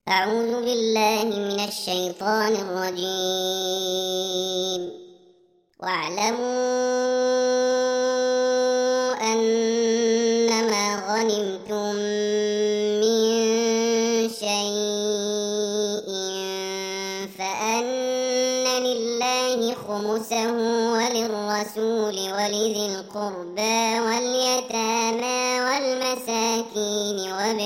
أعوذ بالله من الشيطان الرجيم. واعلموا أنما غنمتم من شيء فأن لله خمسه وللرسول ولذي القربى واليتامى والمساكين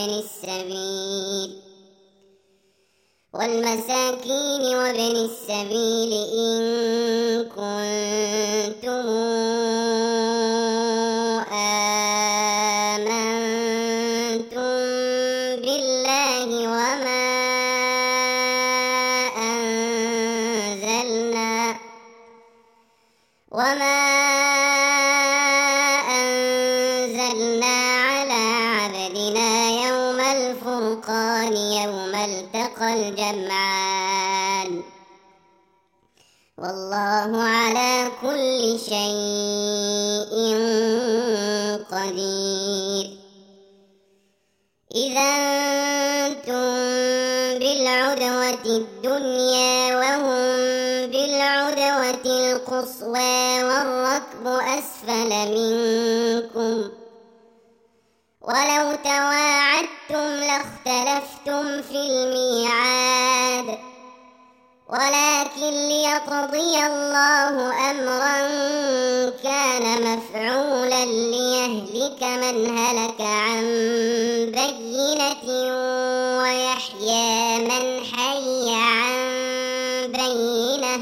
وابن السبيل إن كنتم آمنتم بالله وما أنزلنا على عبدنا يوم الفرقان يوم التقى الجمعان والله على كل شيء قدير. إذا أنتم بالعدوة الدنيا وهم بالعدوة القصوى والركب أسفل منكم ولو تواعدتم لاختلفتم في الميعاد ولكن ليقضي الله أمرا كان مفعولا ليهلك من هلك عن بينة ويحيى من حي عن بينة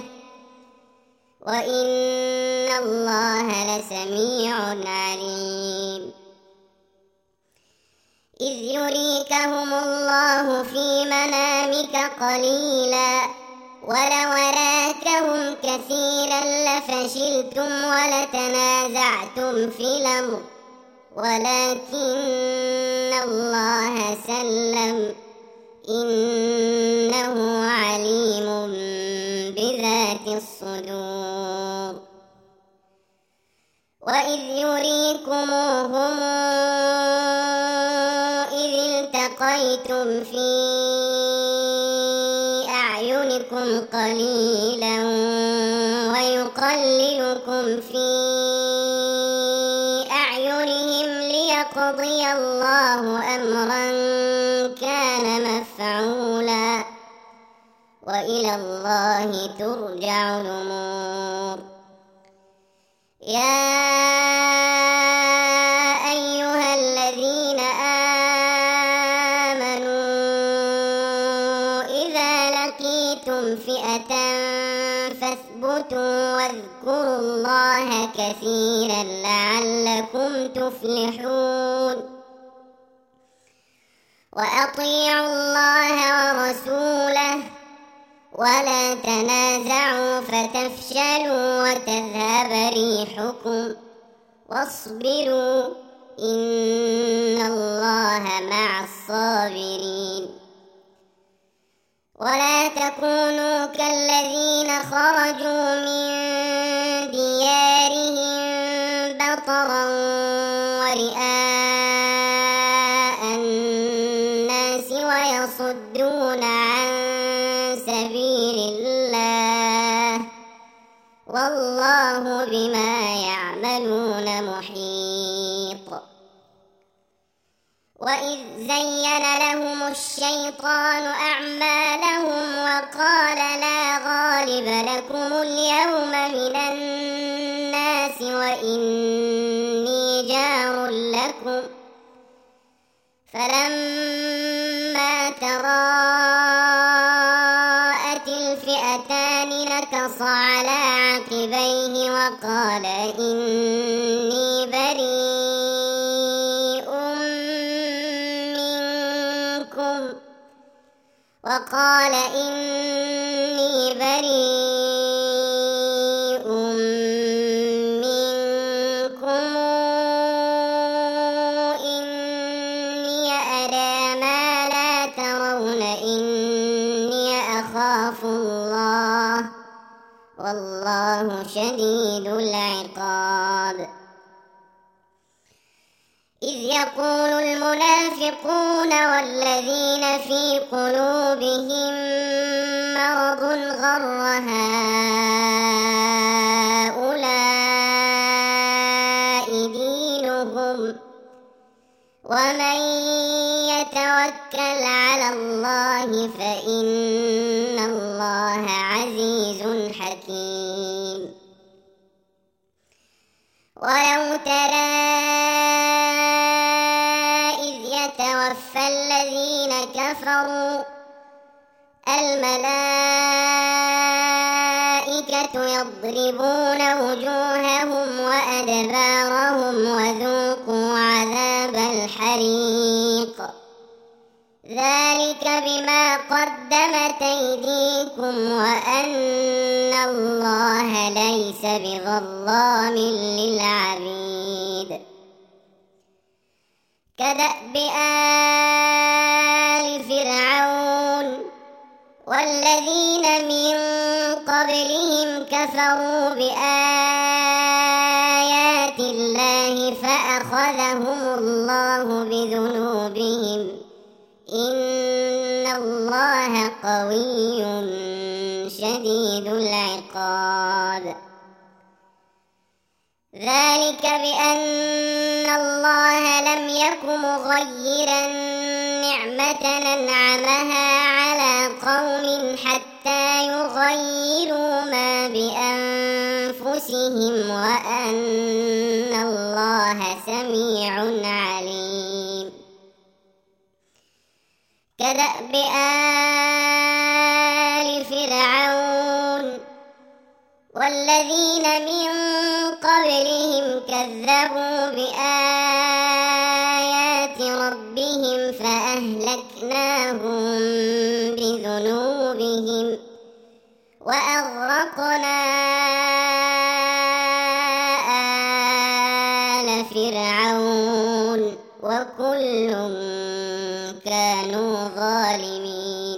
وإن الله لسميع عليم. إذ يريكهم الله في منامك قليلا ولو أراكهم كثيرا لفشلتم ولتنازعتم في الأمر ولكن الله سلم إنه عليم بذات الصدور. وإذ يريكموهم إذ التقيتم في أعينكم قليلا ويقللكم في أعينهم ليقضي الله أمرا كان مفعولا وإلى الله ترجع الأمور. يا أيها الذين آمنوا إذا لقيتم فئة فاثبتوا واذكروا الله كثيرا لعلكم تفلحون. وأطيعوا الله ورسوله ولا تنازعوا فتفشلوا وتذهب ريحكم واصبروا إن الله مع الصابرين. ولا تكونوا كالذين خرجوا من ديارهم بطرا ورئاء الناس ويصدون عن سبيل الله والله بما يعملون محيط. وإذ زين لهم الشيطان أعمالهم وقال لا غالب لكم اليوم من الناس وإني جار لكم فلما تراءت الفئتان نكص على عقبيه وقال إني بريء منكم إني أرى ما لا ترون إني أخاف الله والله شديد العقاب. إذ يقول المنافقون والذين في قلوبهم مرض غر هؤلاء دينهم ومن يتوكل على الله فإن الله عزيز حكيم. ولو ترى إذ يتوفى الذين كفروا الملائكة يضربون وجوههم وأدبارهم وذوقوا عذاب الحريق ذلك بما قدمت أيديكم وأن الله ليس بظلام للعبيد. كدأب آل فرعون والذين من قبلهم كفروا بآيات الله فأخذهم الله بذنوبهم إن الله قوي شديد العقاب. ذلك بأن الله لم يك مغيرا نعمة أنعمها على قوم حتى يغيروا ما بأنفسهم وأن الله سميع عليم. كدأب آل فرعون والذين من قبلهم كذبوا بآيات ربهم فأهلكناهم بذنوبهم وأغرقنا آل فرعون وكل كانوا ظالمين.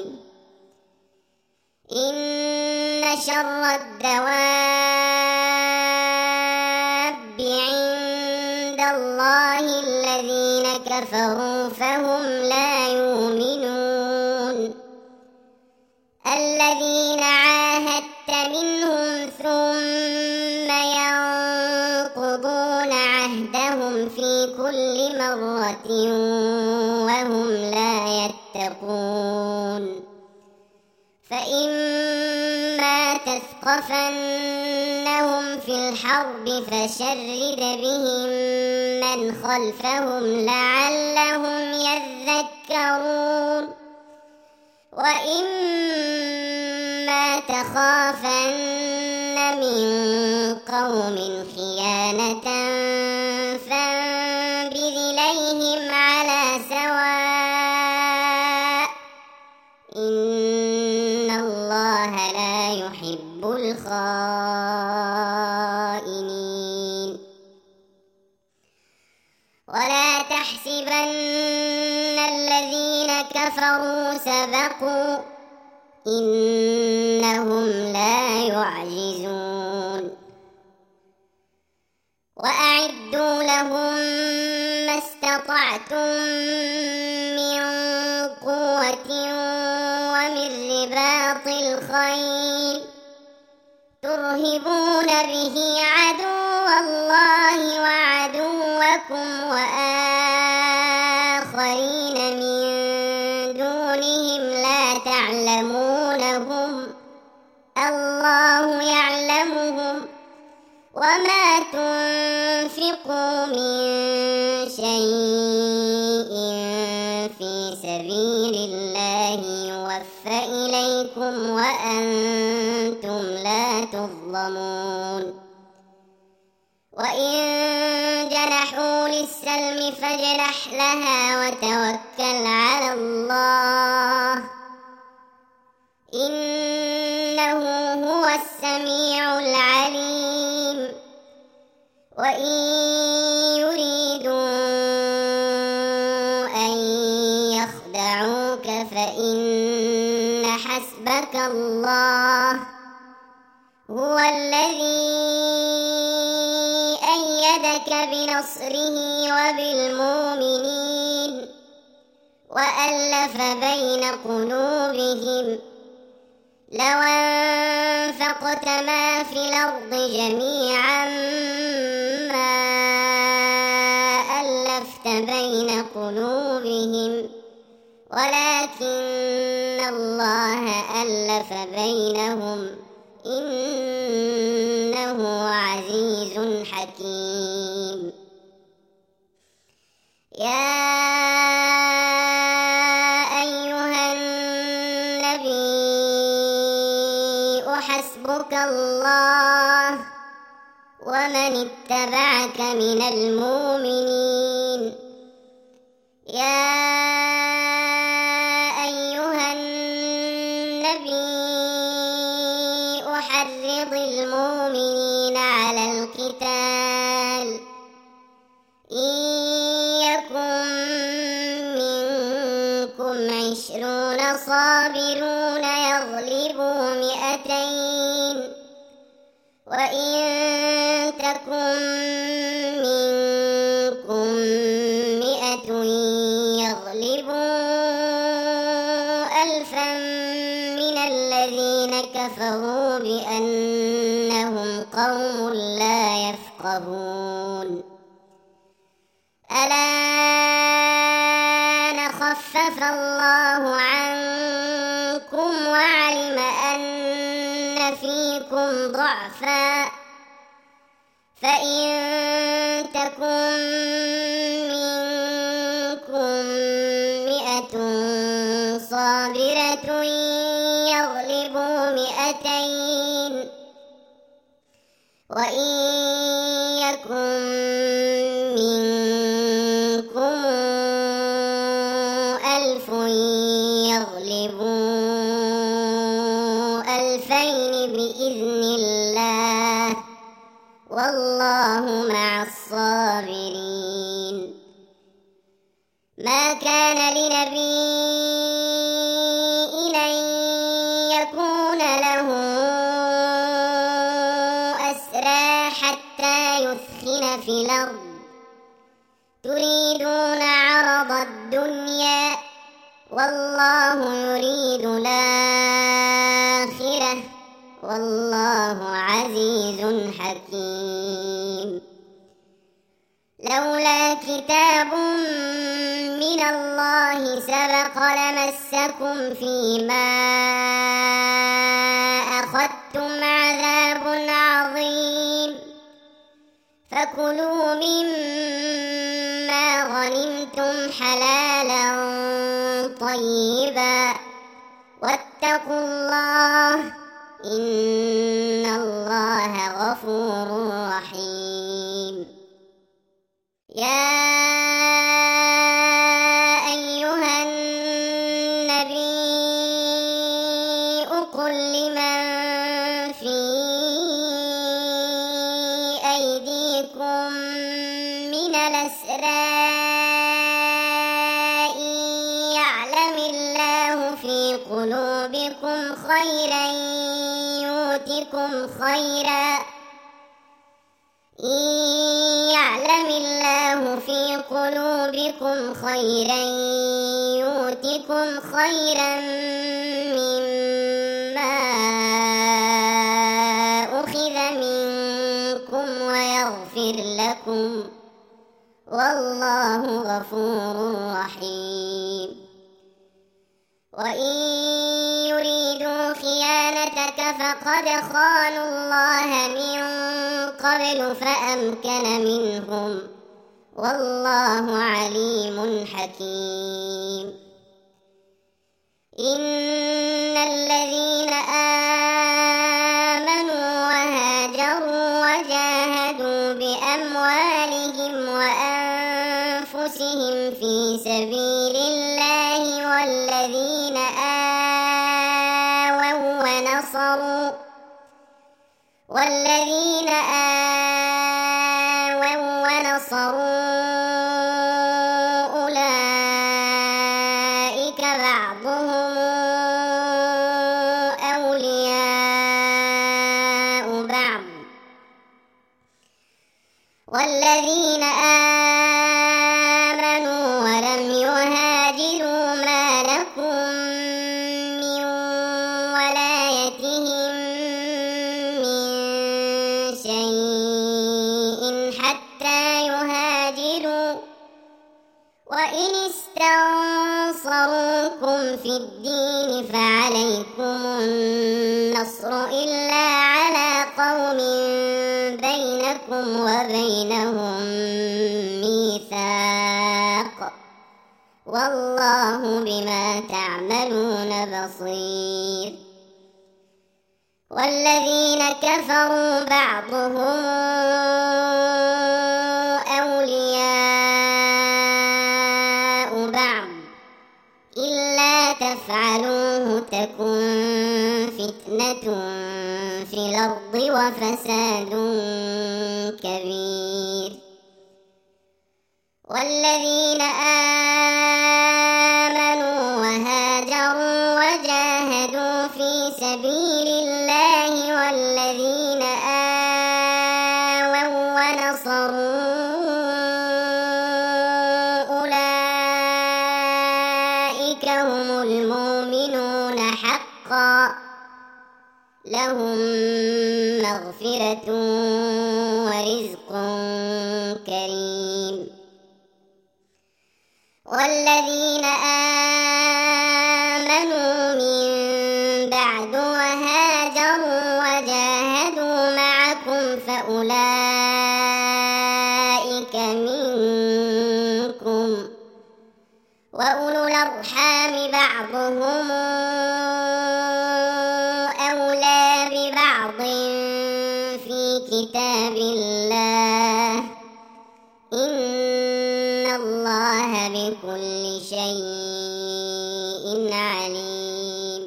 إن شر الدواب عند الله الذين كفروا فهم لا يؤمنون. الذين عاهدت منهم ثم ينقضون عهدهم في كل مرة وهم لا يتقون. فإما تثقفنهم في الحرب فشرد بهم من خلفهم لعلهم يذكرون. وإما تخافن من قوم خيانة فانبذ إليهم على سواء إن الله لا يحب الخائنين. ولا تحسبن الذين كفروا سبقوا إنهم لا يعجزون. وأعدوا لهم ما استطعتم من قوة ومن رباط الخيل ترهبون به عدو الله وعدوكم وآخرين من دونهم لا تعلمونهم الله يعلمهم وما تنفقوا من شيء في سبيل الله يوفى إليكم وأنتم لا تظلمون. وإن جنحوا للسلم فاجنح لها وتوكل على الله إنه هو السميع العليم. وإن يريدوا أن يخدعوك فإن حسبك الله هو الذي أيدك بنصره وبالمؤمنين وألف بين قلوبهم لو أنفقت ما في الأرض جميعا ما ألفت بين قلوبهم ولكن الله ألف بينهم إنه عزيز حكيم. يا أيها النبي حسبك الله ومن اتبعك من المؤمنين. يا أيها النبي حرض المؤمنين على القتال إن يكن منكم 20 صابرون يغلبوا 200 وإن تكن منكم 100 يغلبوا 1000 من الذين كفروا بأنهم قوم لا يفقهون. الآن خفف الله عنكم وعلم أن فيكم ضعفا فإن تكن منكم 100 صابرة يغلبوا 200 وإن يكن منكم 1000 يغلبوا 2000 بإذن الله والله مع الصابرين. ما كان لنبي أن يكون له أسرى حتى يثخن في الأرض تريدون عرض الدنيا والله يريد الآخرة والله عزيز حكيم. لولا كتاب من الله سبق لمسكم فيما أخذتم عذاب عظيم فكلوا مما غنمتم حلالا طيبا واتقوا الله إن الله غفور رحيم. يا أيها النبي قل لمن في أيديكم من الأسرى يعلم الله في قلوبكم خيرا يؤتكم خيرا إن يعلم الله في قلوبكم خيرا يؤتكم خيرا مما أخذ منكم ويغفر لكم والله غفور رحيم. وإن يريدوا خيانتك فقد خانوا الله من قبل فأمكن منهم والله عليم حكيم. إن الذين آمنوا وهاجروا وجاهدوا بأموالهم وأنفسهم في سبيل الله والذين آووا ونصروا أولئك بعضهم أولياء والذين آمنوا ولم يهاجروا ما لكم من ولايتهم من شيء حتى يهاجروا وإن استنصروكم في الدين فعليكم النصر إلا على قوم بينكم وبينهم ميثاق والله بما تعملون بصير. والذين كفروا بعضهم أولياء بعض إلا تفعلوه تكن فتنة في الأرض وفساد كبير. والذين آمنوا وهاجروا وجاهدوا في سبيل الله والذين آووا ونصروا أولئك هم المؤمنون حقا لهم مغفرة ورزق كريم. والذين آمنوا من بعد وهاجروا وجاهدوا معكم فأولئك منكم وأولو الأرحام بعضهم أولى ببعض في كتاب الله إن الله بكل شيء عليم.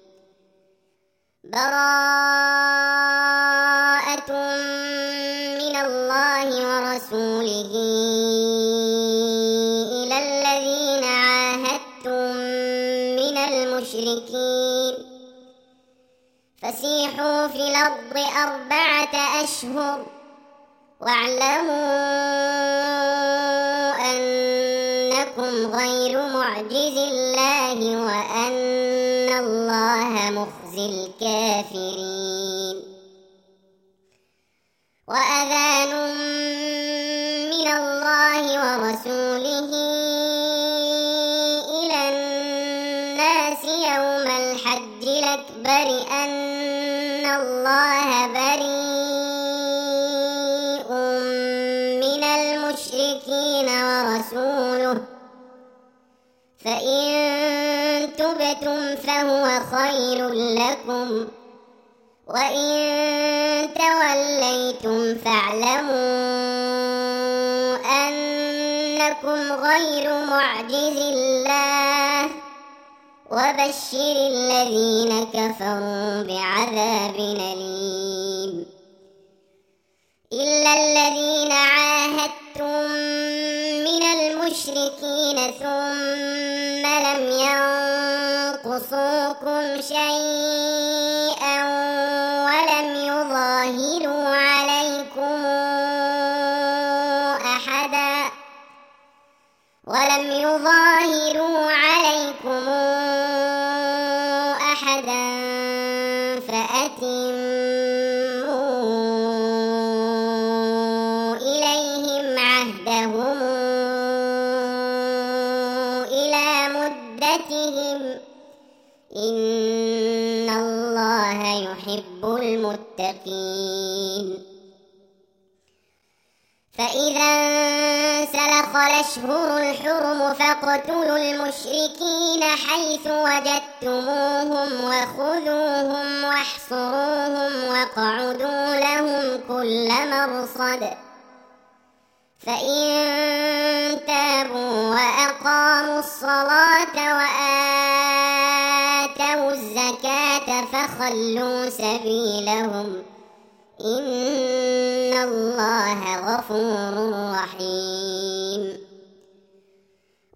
براءة من الله ورسوله إلى الذين عاهدتم من المشركين فسيحوا في الأرض 4 أشهر واعلموا أنكم غير معجز الله وأن الله مخزي الكافرين. وأذان من الله ورسوله إلى الناس يوم الحج الأكبر أن الله بريء من المشركين ورسوله فإن تبتم فهو خير لكم وإن توليتم فاعلموا أنكم غير معجز الله وبشر الذين كفروا بعذاب أليم. إلا الذين عاهدتم من المشركين ثم لم ينقصوكم شيئا ولم يظاهروا عليكم أحدا فأتموا إليهم عهدهم إلى مدتهم إن الله يحب المتقين. فإذا انسلخ الأشهر الحرم فاقتلوا المشركين حيث وجدتموهم وخذوهم واحصروهم واقعدوا لهم كل مرصد فإن تابوا وأقاموا الصلاة وآتوا الزكاة فخلوا سبيلهم إن الله غفور رحيم.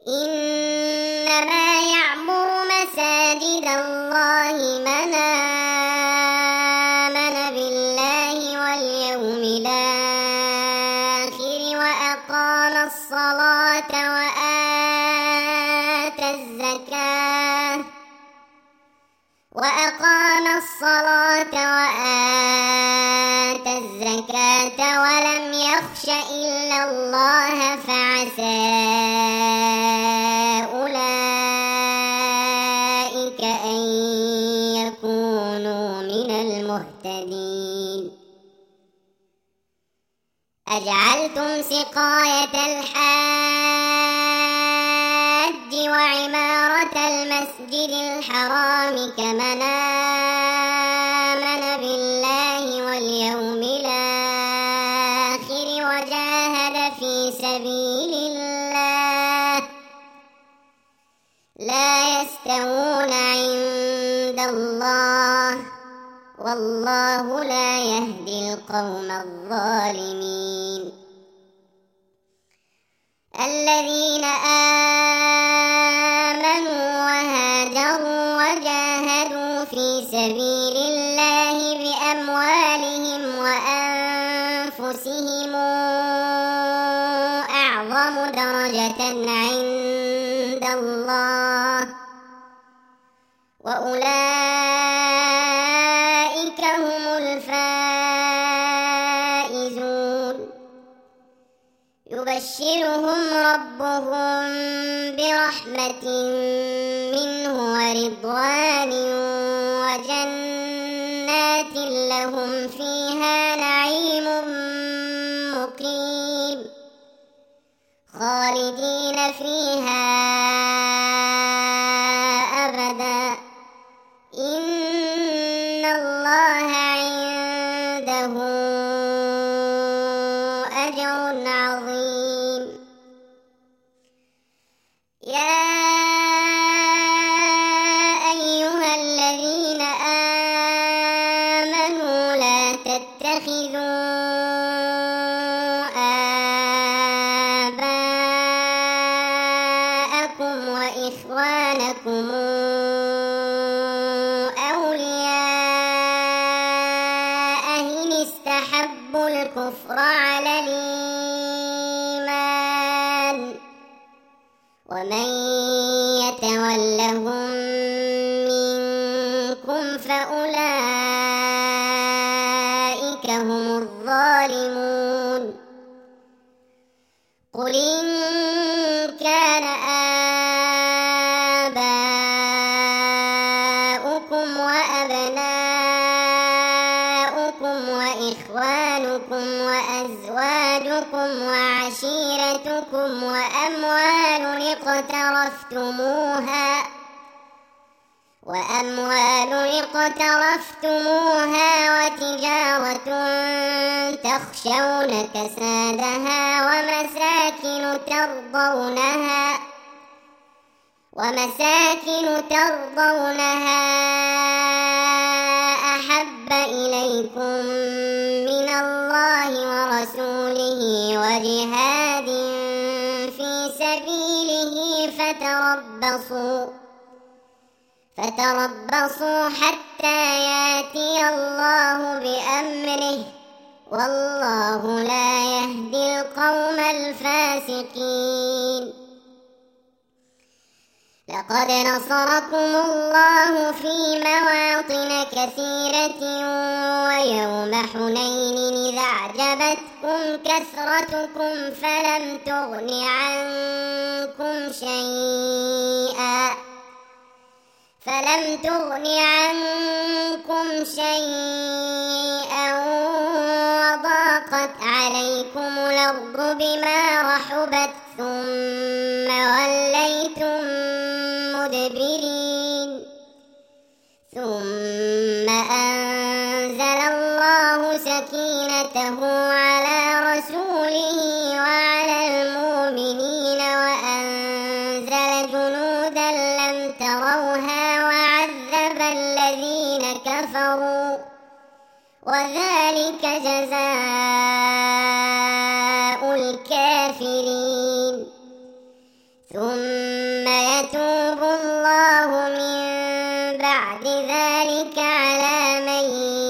إنما يعمر مساجد الله من آمن بالله واليوم الآخر وأقام الصلاة وآتى الزكاة ولم يخش إلا الله فعسى أولئك أن يكونوا من المهتدين. أجعلتم سقاية الحاج وعمارة المسجد الحرام كمن آمن بالله واليوم الآخر وجاهد في سبيل الله لا يستوون عند الله والله لا يهدي القوم الظالمين. الذين آمنوا وهاجروا وجاهدوا في سبيل الله بأموالهم وأنفسهم أعظم درجة عند الله وأولئك هم الفائزون. يبشرهم ربهم برحمة منه ورضوان وجنات لهم فيها نعيم مقيم خالدين فيها أبدا إن الله عنده أجر عظيم. يا أيها الذين آمنوا لا تتخذوا آباءكم وإخوانكم أولياء إن استحبوا الكفر على الإيمان ومن يتولهم منكم فأولئك هم الظالمون. قل إن كان آباؤكم وأبناؤكم وإخوانكم وأزواجكم وعشيرتكم وأموال اقترفتموها وتجارة تخشون كسادها ومساكن ترضونها أحب إليكم من الله ورسوله وجهاد في سبيله فتربصوا حتى يأتي الله بأمره والله لا يهدي القوم الفاسقين. لقد نصركم الله في مواطن كثيرة ويوم حنين إذا أعجبتكم كثرتكم فلم تغن عنكم شيئا وضاقت عليكم الأرض بما رحبت ثم وليتم مدبرين. ثم أنزل الله سكينته على رسوله وعلى المؤمنين وأنزل جنودا لم تروها وعذب الذين كفروا وذلك جزاء الكافرين. ثم بعد ذلك على من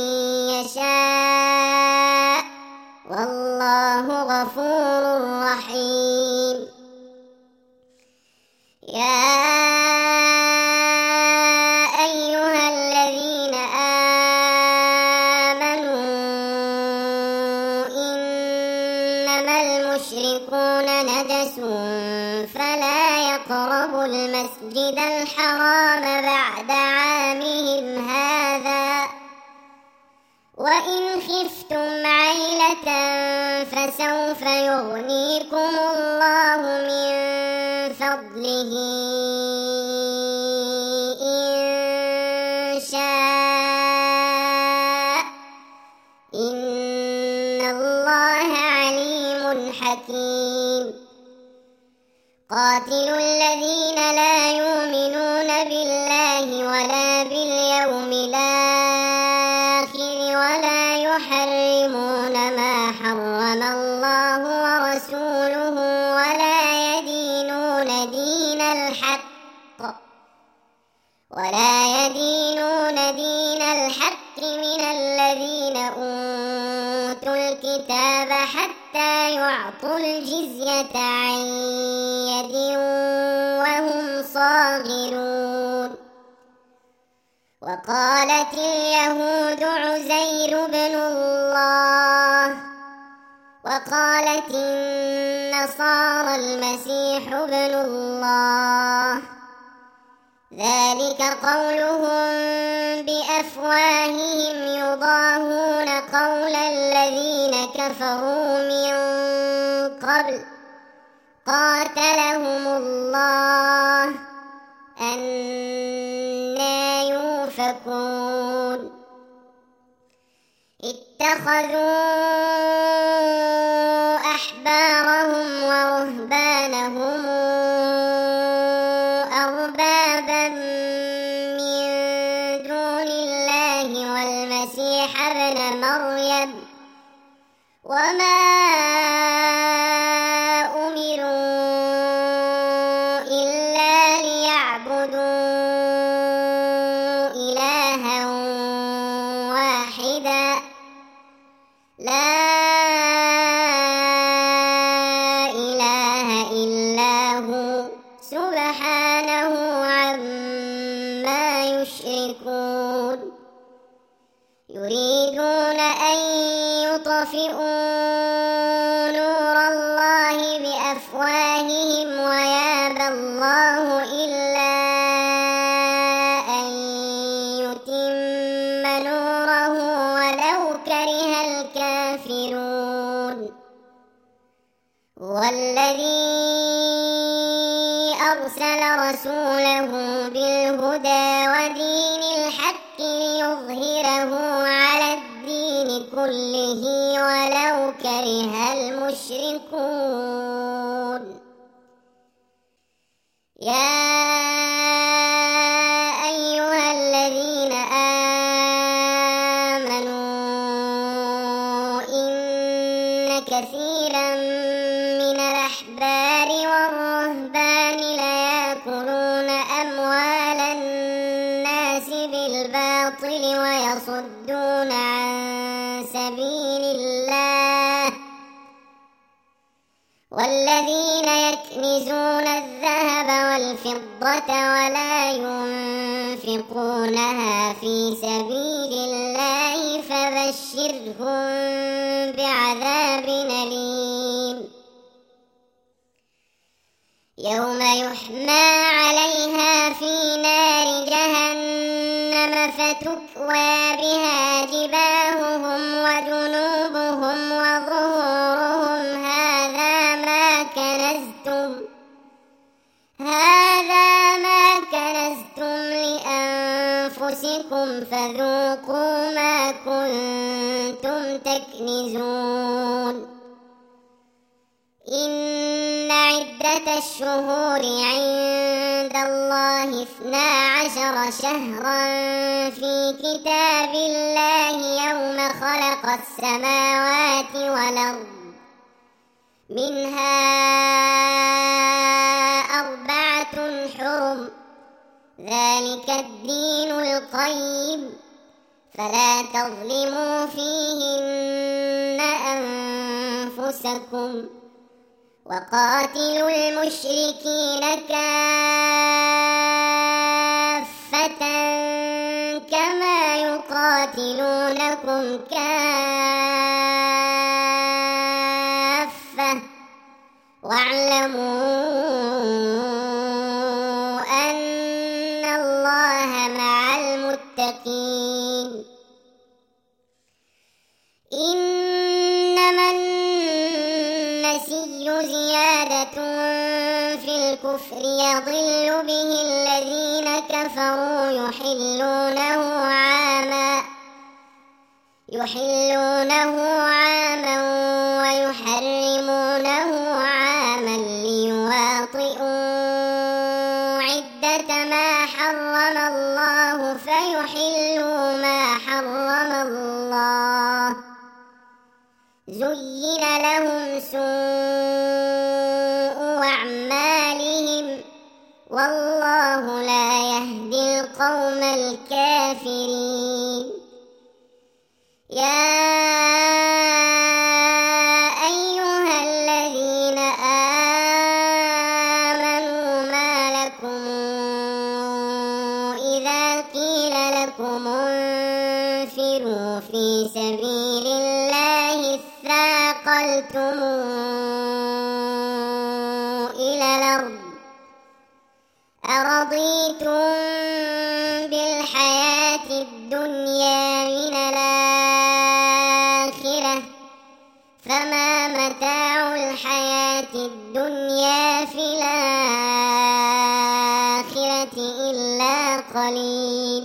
يشاء والله غفور رحيم. يا أيها الذين آمنوا إنما المشركون نجس فلا يقربوا المسجد الحرام بعد عامهم هذا وإن خفتم عيلة فسوف يغنيكم الله من فضله إن شاء إن الله عليم حكيم. قاتلوا الذين لا يؤمنون بالله ولا باليوم الآخر ولا يحرمون ما حرم الله ورسوله ولا يدينون دين الحق من الذين أوتوا الكتاب حتى يعطوا الجزية عن يد وهم صاغرون. وقالت اليهود عزير بن الله وقالت النصارى المسيح ابن الله ذلك قولهم بأفواههم يضاهون قول الذين كفروا من قبل قاتلهم الله أنى يؤفكون. اتخذوا أحبارهم ورهبانهم أربابا من دون الله والمسيح ابن مريم وما أمروا إلا ليعبدوا إلها واحدا لا إله إلا هو سبحانه عما يشركون. يريدون أن يطفئوا نور الله بأفواههم ويابى الله إلا أن يتم نوره ولو كره الكافرون. هو الذي أرسل رسوله بالهدى ودين الحق ليظهره على الدين كله ولو كره المشركون. يا أيها الذين آمنوا إن كثيرا من الأحبار والرهبان ليأكلون أموال الناس بالباطل ويصدون عن سبيل الله والذين يكنزون الذهب والفضة ولا ينفقونها في سبيل الله فبشرهم بعذاب أليم. يوم يحمى عليها في نار جهنم فتكوى بها جباههم وجنوبهم وظهورهم هذا ما كنزتم لأنفسكم فذوقوا ما كنتم تكنزون. إن عدة الشهور عند الله 12 شهرا في كتاب الله يوم خلق السماوات والأرض منها 4 حرم ذلك الدين القيم فلا تظلموا فيهن أنفسكم وقاتلوا المشركين كافة كما يقاتلونكم كافة واعلموا أن الله مع المتقين إنما النسي زيادة في الكفر يضل به الذين كفروا يحلونه عاما ويحرمونه عاما ليواطئوا عدة ما حرم الله فيحلوا ما حرم الله زين لهم سوء أعمالهم والله لا يهدي القوم الكافرين يا أيها الذين آمنوا ما لكم إذا قيل لكم انفروا في سبيل الله اثاقلتم إلى الأرض أرضيتم بالحياة الدنيا من الآخرة فما متاع الحياة الدنيا في الآخرة إلا قليل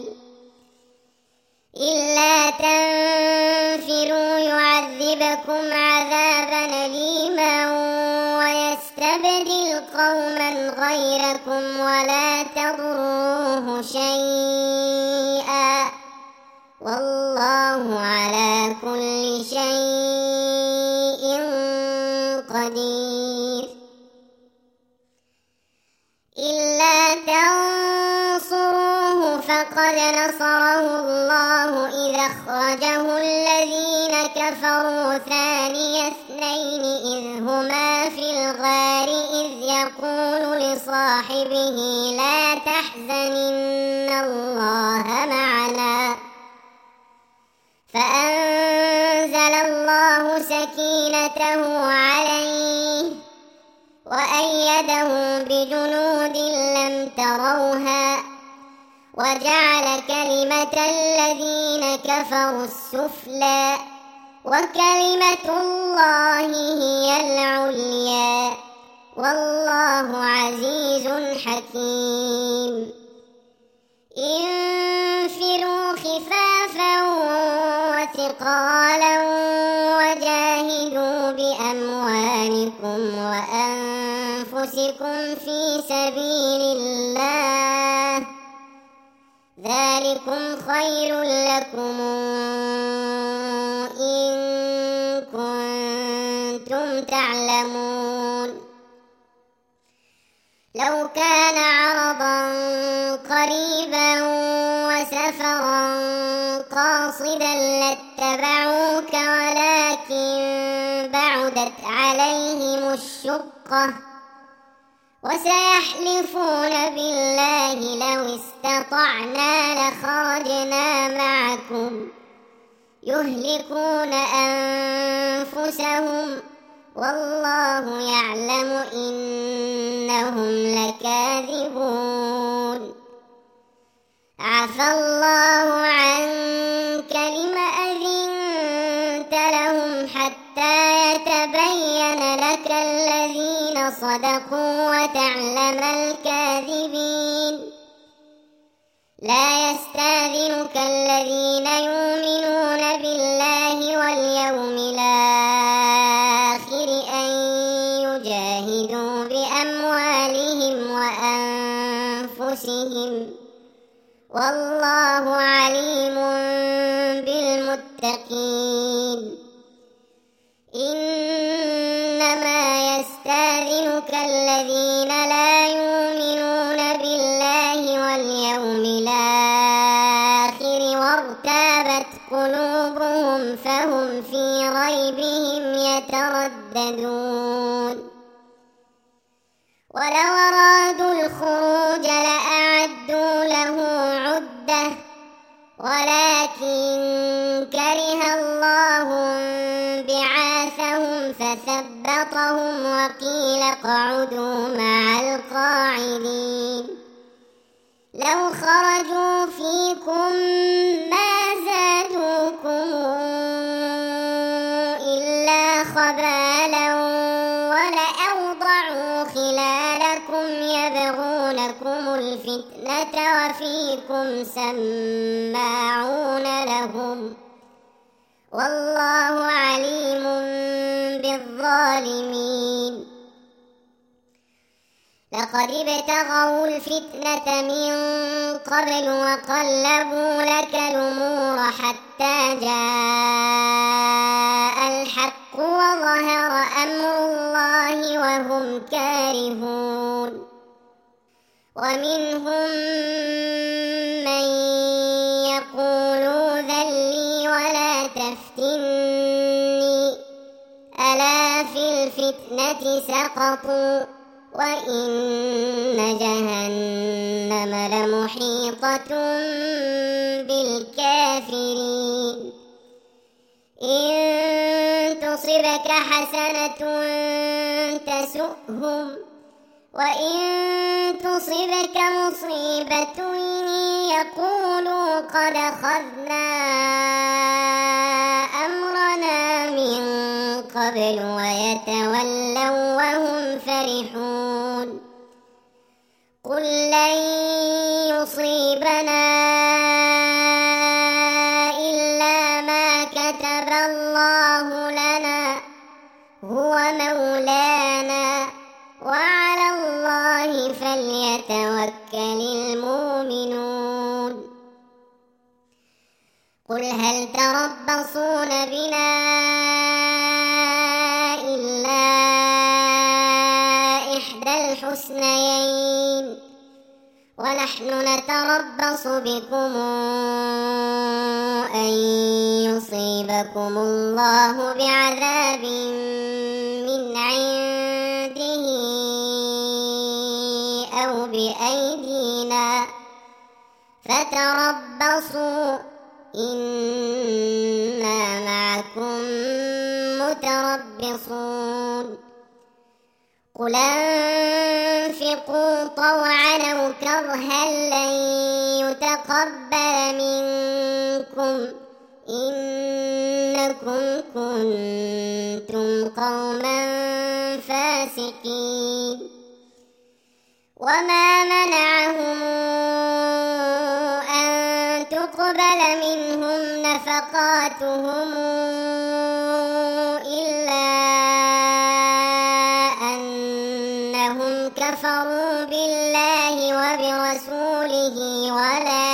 إلا تنفروا يعذبكم عذابا أليما ويستبدل قوما غيركم ولا تضروه شيئا والله على كل شيء قدير إلا تنصروه فقد نصره الله إذ أخرجه الذين كفروا ثاني اثنين إذ هما في الغار إذ يقول لصاحبه لا تحزن إن الله معنا فأنزل الله سكينته عليه وأيده بجنود لم تروها وجعل كلمة الذين كفروا السفلى وكلمة الله هي العليا والله عزيز حكيم انفروا خفافا وثقالا وجاهدوا بأموالكم وأنفسكم في سبيل الله ذلكم خير لكم إن كنتم تعلمون لو كان عرضا قريبا وسفرا قاصدا لاتبعوك ولكن بعدت عليهم الشقة وسيحلفون بالله لو استطعنا لخرجنا معكم يهلكون أنفسهم والله يعلم إنهم لكاذبون عفى الله عنك لم أذنت لهم حتى يتبين لك الذين صدقوا وتعلم الكاذبين لا يستأذنك الذين يؤمنون بالله واليوم الآخر أن يجاهدوا بأموالهم وأنفسهم والله عليم بالمتقين إنما يستأذنك الذين لا يؤمنون بالله واليوم باليوم الآخر وارتابت قلوبهم فهم في ريبهم يترددون ولو أرادوا الخروج لأعدوا له عدة ولكن كره الله بعاثهم فثبطهم وقيل اقعدوا مع القاعدين لو خرجوا فيكم ما زادوكم إلا خبالا ولأوضعوا خلالكم يبغونكم الفتنة وفيكم سماعون لهم والله عليم بالظالمين لقد ابتغوا الفتنة من قبل وقلبوا لك الأمور حتى جاء الحق وظهر أمر الله وهم كارهون ومنهم من يقول ذلي ولا تفتني ألا في الفتنة سقطوا وإن جهنم لمحيطة بالكافرين إن تصبك حسنة تسؤهم وإن تصبك مصيبة يقولوا قد أخذنا أمرنا من قبل ويتولوا وهم فرحون قل لن يصيبنا إلا ما كتب الله لنا هو مولانا وعلى الله فليتوكل المؤمنون قل هل تربصون بنا إلا إحدى الحسنيين ونحن نتربص بكم أن يصيبكم الله بعذاب من عنده أو بأيدينا فتربصوا إنا معكم متربصون قل أنفقوا طوعا أو كرها لن يتقبل منكم إنكم كنتم قوما فاسقين وما منعهم أن تقبل منهم نفقاتهم إلا أنهم كفروا بالله وبرسوله ولا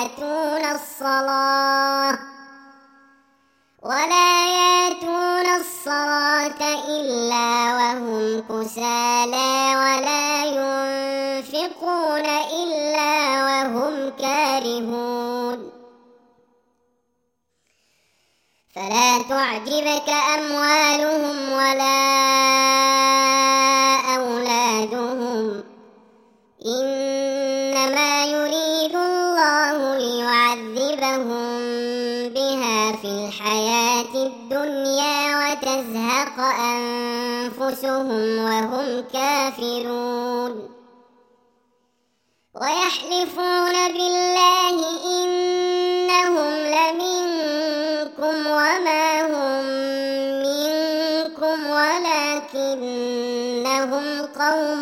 يأتون الصلاة إلا وهم كسالى ولا ينفقون إلا وهم كارهون فلا تعجبك أموالهم ولا أولادهم إنما يريد الله ليعذبهم بها في الحياة الدنيا وتزهق أنفسهم وهم كافرون ويحلفون بالله إنهم لمنكم وما هم منكم ولكنهم قوم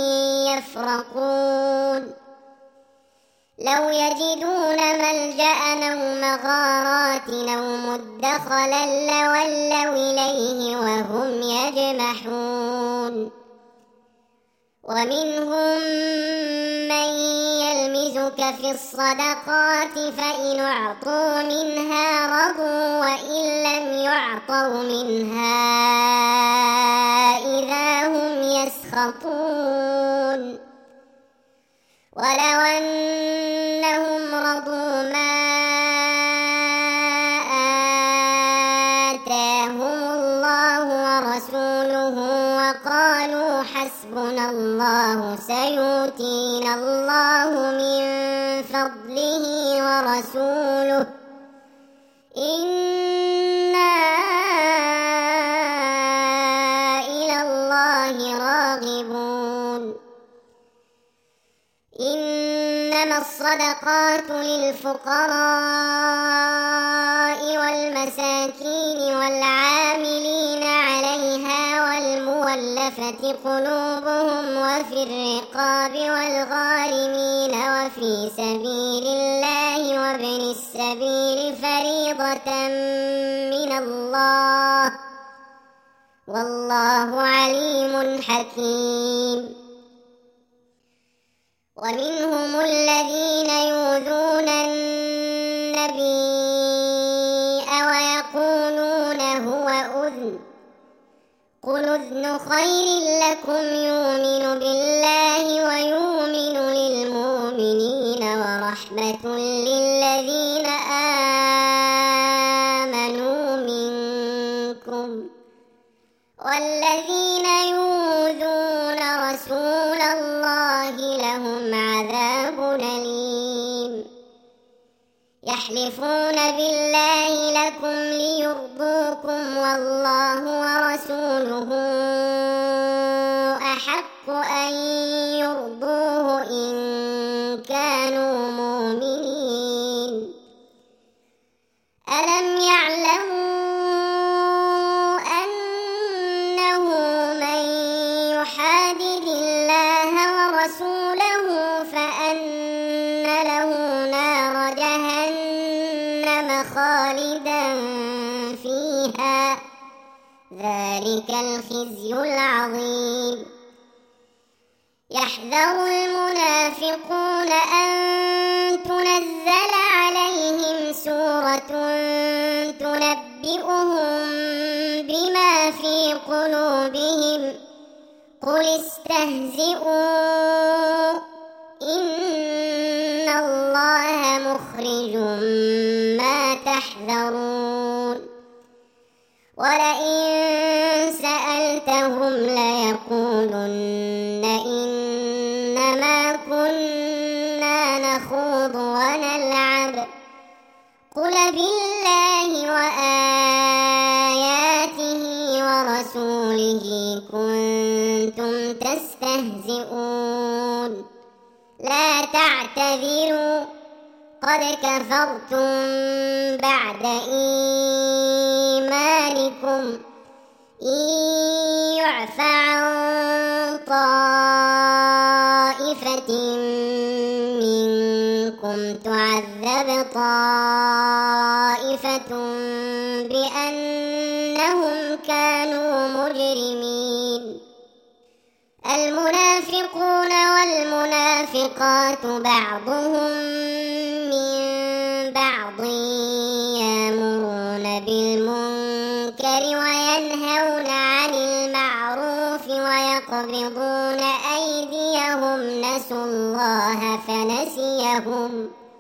يفرقون لو يجدون ملجأ أو مغارات أو مدخلا لولوا إليه وهم يجمحون ومنهم من يلمزك في الصدقات فإن أعطوا منها رضوا وإن لم يعطوا منها إذا هم يسخطون ولو حسبنا الله سيؤتينا الله من فضله ورسوله إنا إلى الله راغبون. إنما الصدقات للفقراء والمساكين والعاملين عليها والمولفة قلوبهم وفي الرقاب والغارمين وفي سبيل الله وابن السبيل فريضة من الله والله عليم حكيم. ومنهم الذين يؤذون النبي ويقولون هو أذن قل أذن خير لكم يؤمن بالله ويؤمن للمؤمنين ورحمة للذين آمنوا منكم والذين يؤذون رسول الله لهم عذاب أليم. يحلفون بالله لكم ليرضوكم والله ورسوله أحق أن يرضوه إن كانوا مؤمنين. ألم يعلموا أنه من يحادد الله ورسوله فأن له نار جهنم خالدا فيها ذلك الخزي العظيم. يحذر المنافقون أن تنزل عليهم سورة تنبئهم بما في قلوبهم قل استهزئوا إن الله مخرج ما تحذرون. ولئن سألتهم ليقولن إنما كنا نخوض ونلعب قل بالله وآياته ورسوله كنتم تستهزئون لا تعتذروا قد كفرتم بعد إيمانكم إن يعف عن طائفة منكم تعذب طائفة بأنهم كانوا مجرمين. المنافقون والمنافقات بعضهم من بعض يأمرون بالمنكر وينهون عن المعروف ويقبضون أيديهم نسوا الله فنسيهم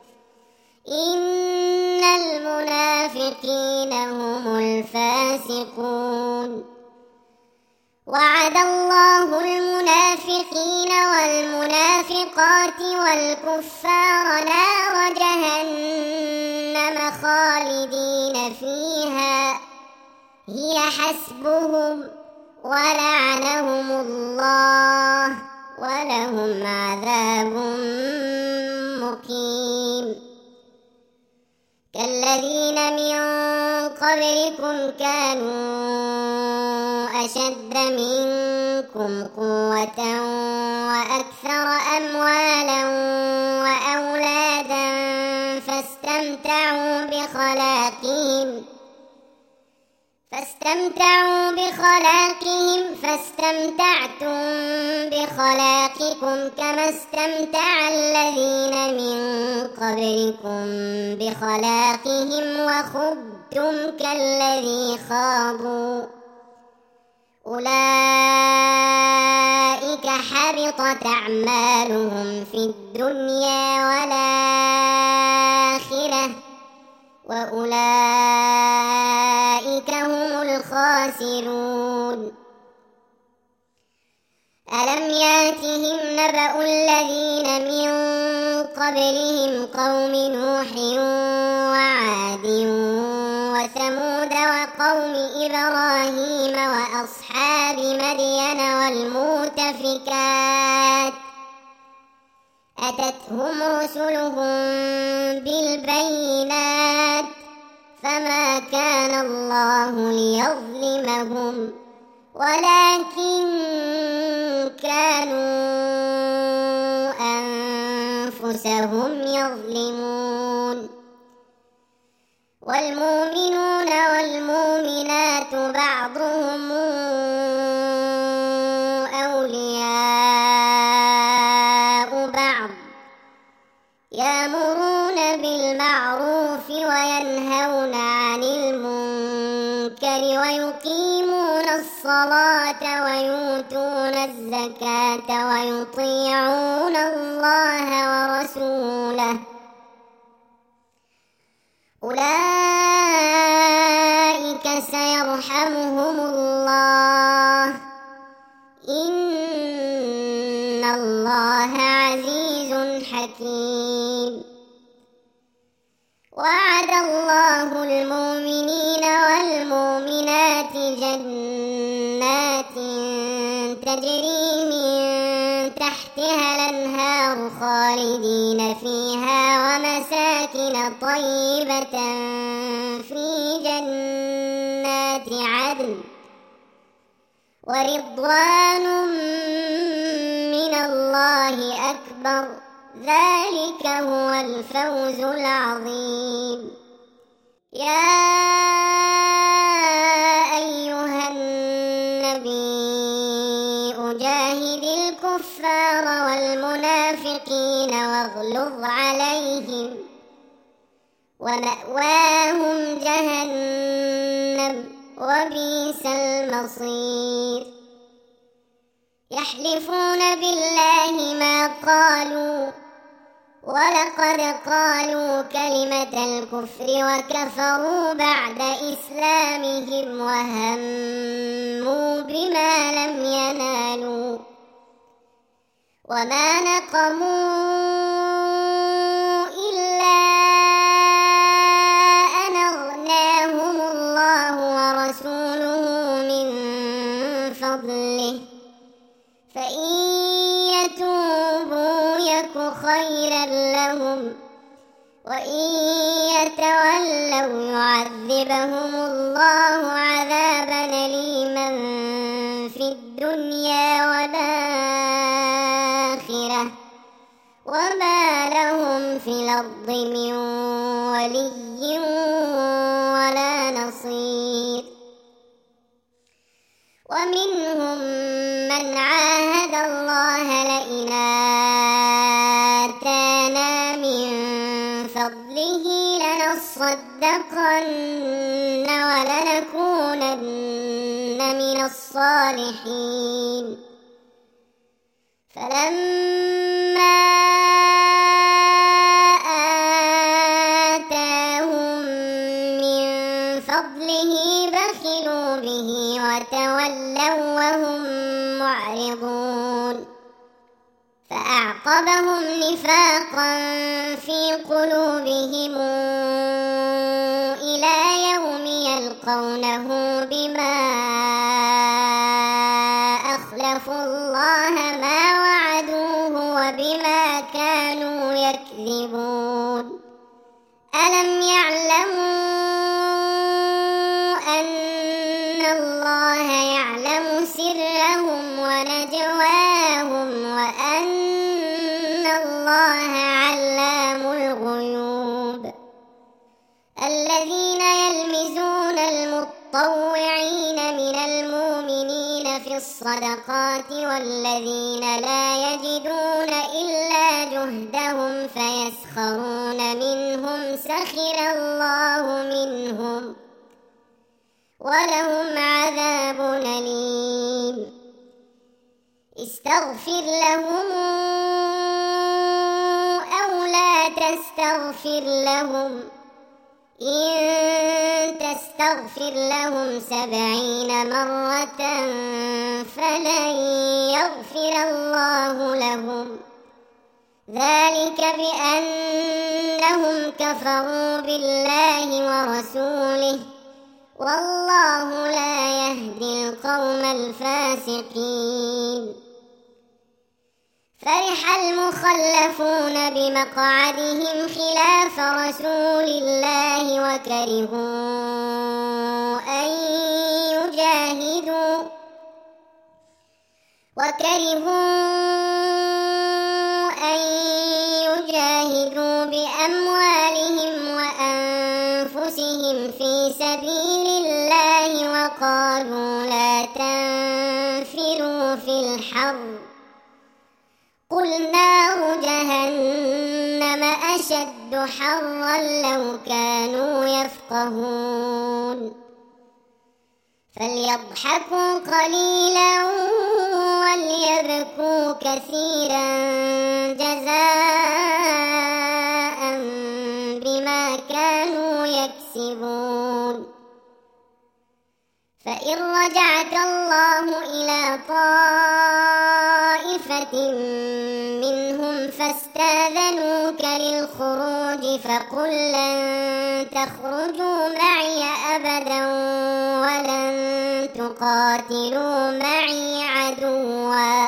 إن المنافقين هم الفاسقون. وعد الله المنافقين والمنافقات والكفار نار جهنم خالدين فيها هي حسبهم ولعنهم الله ولهم عذاب مقيم. كالذين من قبلكم كانوا أشد منكم قوة وأكثر أموالا وأولادا فاستمتعوا بخلاقهم فاستمتعتم بخلاقكم كما استمتع الذين من قبلكم بخلاقهم وخضتم كالذي خاضوا أولئك حبطت أعمالهم في الدنيا والآخرة وأولئك هم الخاسرون. ألم ألم ياتهم نبأ الذين من قبلهم قوم نوح وعاد وثمود وقوم إبراهيم وأصحاب مدين والمؤتفكات أتتهم رسلهم بالبينات فما كان الله ليظلمهم ولكن كانوا أنفسهم يظلمون والمؤمنون والمؤمنات بعضهم أولياء بعض يأمرون بالمعروف وينهون عن المنكر ويقيمون الصلاة ويؤتون الزكاة ويطيعون الله ورسوله أولئك سيرحمهم الله إن الله عزيز حكيم وعد الله المؤمنين والمؤمنات جنات تجري من تحتها الأنهار خالدين فيها ومساكن طيبة في جنات عدن ورضوان من الله أكبر ذلك هو الفوز العظيم يا أيها النبي جاهد الكفار والمنافقين واغلظ عليهم ومأواهم جهنم وبئس المصير يحلفون بالله ما قالوا ولقد قالوا كلمة الكفر وكفروا بعد إسلامهم وهموا بما لم ينالوا وما نقموا إلا أن أغناهم الله ورسوله من فضله فإن يتوبوا يك خيرا لهم وإن يتولوا يعذبهم الله عذابا أليما في الدنيا والآخرة وما لهم في الأرض من ولي ولا نصير ومنهم من عاهد الله لئن آتانا من فضله لنصدقن ولنكونن من الصالحين فلما آتاهم من فضله بخلوا به وتولوا وهم معرضون فأعقبهم نفاقا في قلوبهم إلى يوم يلقونه بما أخلفوا الله ما وعدوه وبما كانوا يكذبون ألم يعلموا أن الله يعلم سرهم ونجواهم وأن الله علام الغيوب الذين يلمزون المطوعين من المؤمنين في الصدقات والذين لا يجدون إلا جهدهم فيسخرون منهم سخر الله منهم ولهم عذاب أليم استغفر لهم أو لا تستغفر لهم إن تستغفر لهم 70 مرة فلن يغفر الله لهم، ذلك بأنهم كفروا بالله ورسوله، والله لا يهدي القوم الفاسقين. فرح المخلفون بمقعدهم خلاف رسول الله وكرهوا أن يجاهدوا بأموالهم وأنفسهم في سبيل الله، وقالوا لا تنفروا في الحر، قل نار جهنم أشد حرا لو كانوا يفقهون. فليضحكوا قليلا وليبكوا كثيرا جزاء بما كانوا يكسبون. فإن رجعك الله إلى طائفة منهم فاستاذنوك للخروج فقل لن تخرجوا معي أبدا ولن تقاتلوا معي عدوا،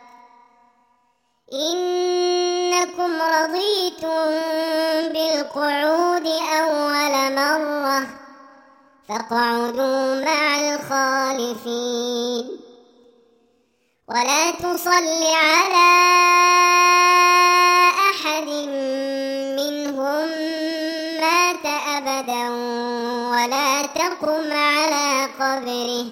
إنكم رضيتم بالقعود أول مرة فاقعدوا مع الخالفين، ولا تصل على أحد منهم مات أبدا ولا تقم على قبره،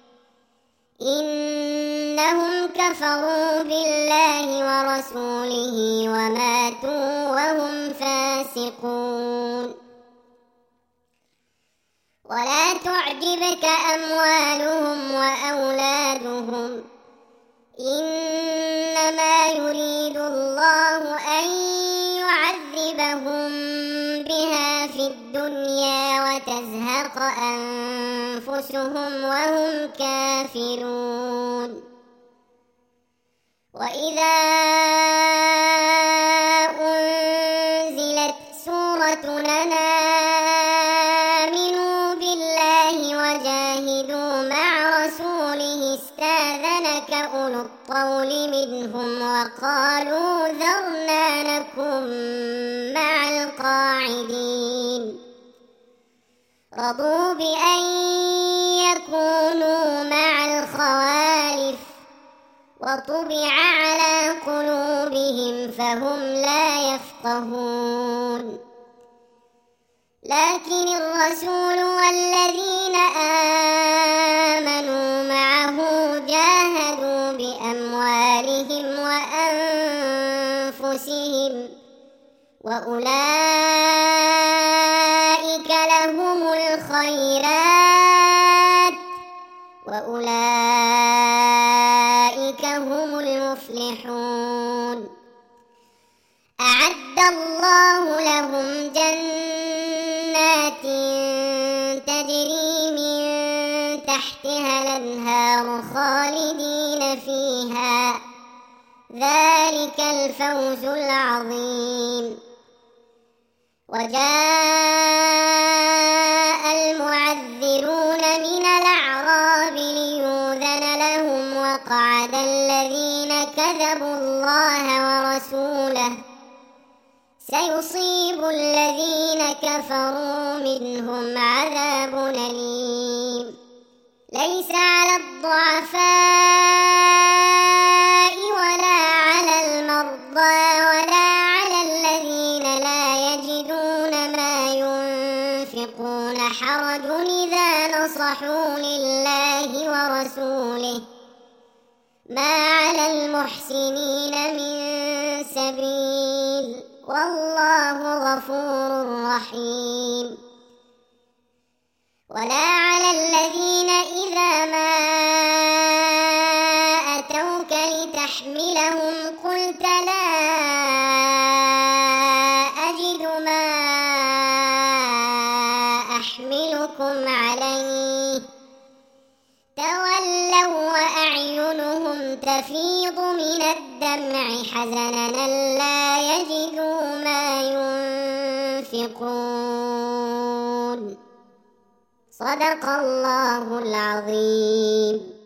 إنهم كفروا بالله ورسوله وماتوا وهم فاسقون. ولا تعجبك أموالهم وأولادهم، إنما يريد الله أن يعذبهم بها في الدنيا وتزهق أنفسهم وهم كافرون. وإذا أنزلت سورة أن آمنوا بالله وجاهدوا مع رسوله استاذنك أولو الطول منهم وقالوا ذرنا نكن مع القاعدين، رضوا بأن يكونوا مع الخوالف وطبع على قلوبهم فهم لا يفقهون. لكن الرسول والذين آمنوا معه جاهدوا بأموالهم وأنفسهم، وأولئك لهم الخيرات وأولئك هم المفلحون. أعد الله لهم جنات تجري من تحتها الأنهار خالدين فيها، ذلك الفوز العظيم. وجاء المعذرون من الأعراب ليؤذن لهم وقعد الذين كذبوا الله ورسوله، سيصيب الذين كفروا منهم عذاب أليم. ليس على الضعفاء ولا على المرضى ولا على الذين لا يجدون ما ينفقون حرج إذا نصحوا لله ورسوله، ما على المحسنين من سبيل، والله غفور رحيم. ولا على الذين إذا ما أتوك لتحملهم قلت لا أجد ما أحملكم عليه تولوا وأعينهم تفيض من الدمع حزنا ألا يجدوا ما ينفقون. صدق الله العظيم.